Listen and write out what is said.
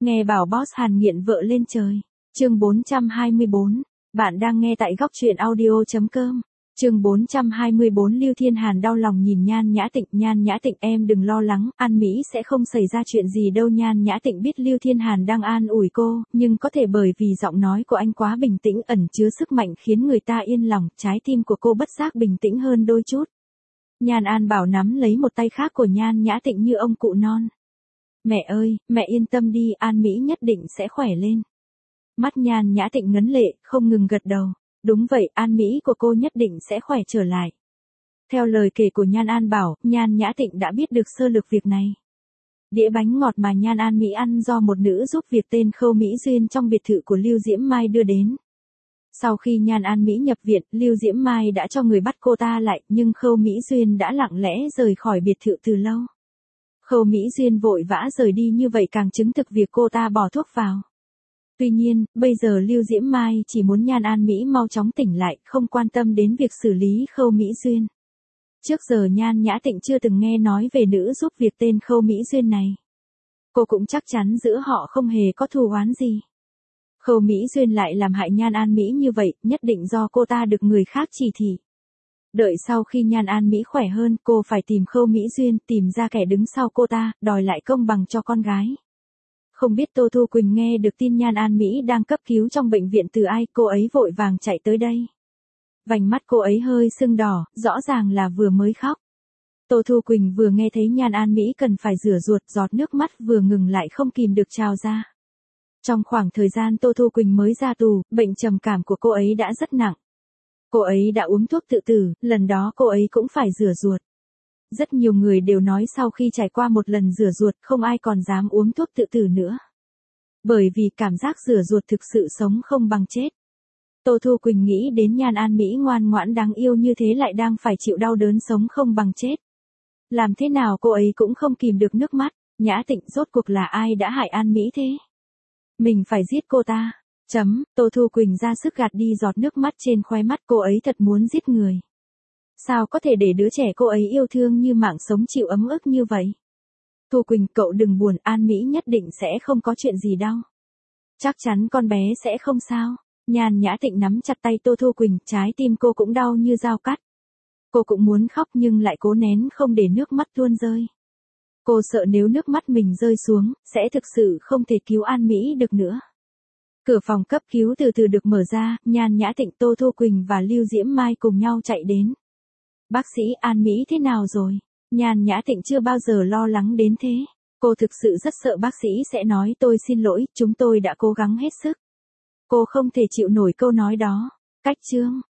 Nghe bảo boss Hàn nghiện vợ lên trời. Chương 424. Bạn đang nghe tại góc truyện audio.com. Chương 424. Lưu Thiên Hàn đau lòng nhìn Nhan Nhã Tịnh. Nhan Nhã Tịnh, em đừng lo lắng, An Mỹ sẽ không xảy ra chuyện gì đâu. Nhan Nhã Tịnh biết Lưu Thiên Hàn đang an ủi cô, nhưng có thể bởi vì giọng nói của anh quá bình tĩnh ẩn chứa sức mạnh khiến người ta yên lòng, trái tim của cô bất giác bình tĩnh hơn đôi chút. Nhan An Bảo nắm lấy một tay khác của Nhan Nhã Tịnh như ông cụ non. Mẹ ơi, mẹ yên tâm đi, An Mỹ nhất định sẽ khỏe lên. Mắt Nhan Nhã Tịnh ngấn lệ, không ngừng gật đầu. Đúng vậy, An Mỹ của cô nhất định sẽ khỏe trở lại. Theo lời kể của Nhan An Bảo, Nhan Nhã Tịnh đã biết được sơ lược việc này. Đĩa bánh ngọt mà Nhan An Mỹ ăn do một nữ giúp việc tên Khâu Mỹ Duyên trong biệt thự của Lưu Diễm Mai đưa đến. Sau khi Nhan An Mỹ nhập viện, Lưu Diễm Mai đã cho người bắt cô ta lại, nhưng Khâu Mỹ Duyên đã lặng lẽ rời khỏi biệt thự từ lâu. Khâu Mỹ Duyên vội vã rời đi như vậy càng chứng thực việc cô ta bỏ thuốc vào. Tuy nhiên, bây giờ Lưu Diễm Mai chỉ muốn Nhan An Mỹ mau chóng tỉnh lại, không quan tâm đến việc xử lý Khâu Mỹ Duyên. Trước giờ Nhan Nhã Tịnh chưa từng nghe nói về nữ giúp việc tên Khâu Mỹ Duyên này. Cô cũng chắc chắn giữa họ không hề có thù oán gì. Khâu Mỹ Duyên lại làm hại Nhan An Mỹ như vậy, nhất định do cô ta được người khác chỉ thị. Đợi sau khi Nhan An Mỹ khỏe hơn, cô phải tìm Khâu Mỹ Duyên, tìm ra kẻ đứng sau cô ta, đòi lại công bằng cho con gái. Không biết Tô Thu Quỳnh nghe được tin Nhan An Mỹ đang cấp cứu trong bệnh viện từ ai, cô ấy vội vàng chạy tới đây. Vành mắt cô ấy hơi sưng đỏ, rõ ràng là vừa mới khóc. Tô Thu Quỳnh vừa nghe thấy Nhan An Mỹ cần phải rửa ruột, giọt nước mắt vừa ngừng lại không kìm được trào ra. Trong khoảng thời gian Tô Thu Quỳnh mới ra tù, bệnh trầm cảm của cô ấy đã rất nặng. Cô ấy đã uống thuốc tự tử, lần đó cô ấy cũng phải rửa ruột. Rất nhiều người đều nói sau khi trải qua một lần rửa ruột không ai còn dám uống thuốc tự tử nữa. Bởi vì cảm giác rửa ruột thực sự sống không bằng chết. Tô Thu Quỳnh nghĩ đến Nhan An Mỹ ngoan ngoãn đáng yêu như thế lại đang phải chịu đau đớn sống không bằng chết. Làm thế nào cô ấy cũng không kìm được nước mắt. Nhã Tịnh, rốt cuộc là ai đã hại An Mỹ thế? Mình phải giết cô ta. Tô Thu Quỳnh ra sức gạt đi giọt nước mắt trên khóe mắt, cô ấy thật muốn giết người. Sao có thể để đứa trẻ cô ấy yêu thương như mạng sống chịu ấm ức như vậy? Thu Quỳnh, cậu đừng buồn, An Mỹ nhất định sẽ không có chuyện gì đâu. Chắc chắn con bé sẽ không sao. Nhan Nhã Tịnh nắm chặt tay Tô Thu Quỳnh, trái tim cô cũng đau như dao cắt. Cô cũng muốn khóc nhưng lại cố nén không để nước mắt tuôn rơi. Cô sợ nếu nước mắt mình rơi xuống, sẽ thực sự không thể cứu An Mỹ được nữa. Cửa phòng cấp cứu từ từ được mở ra, Nhan Nhã Tịnh, Tô Thu Quỳnh và Lưu Diễm Mai cùng nhau chạy đến. Bác sĩ, An Mỹ thế nào rồi? Nhan Nhã Tịnh chưa bao giờ lo lắng đến thế. Cô thực sự rất sợ bác sĩ sẽ nói tôi xin lỗi, chúng tôi đã cố gắng hết sức. Cô không thể chịu nổi câu nói đó. Cách chương.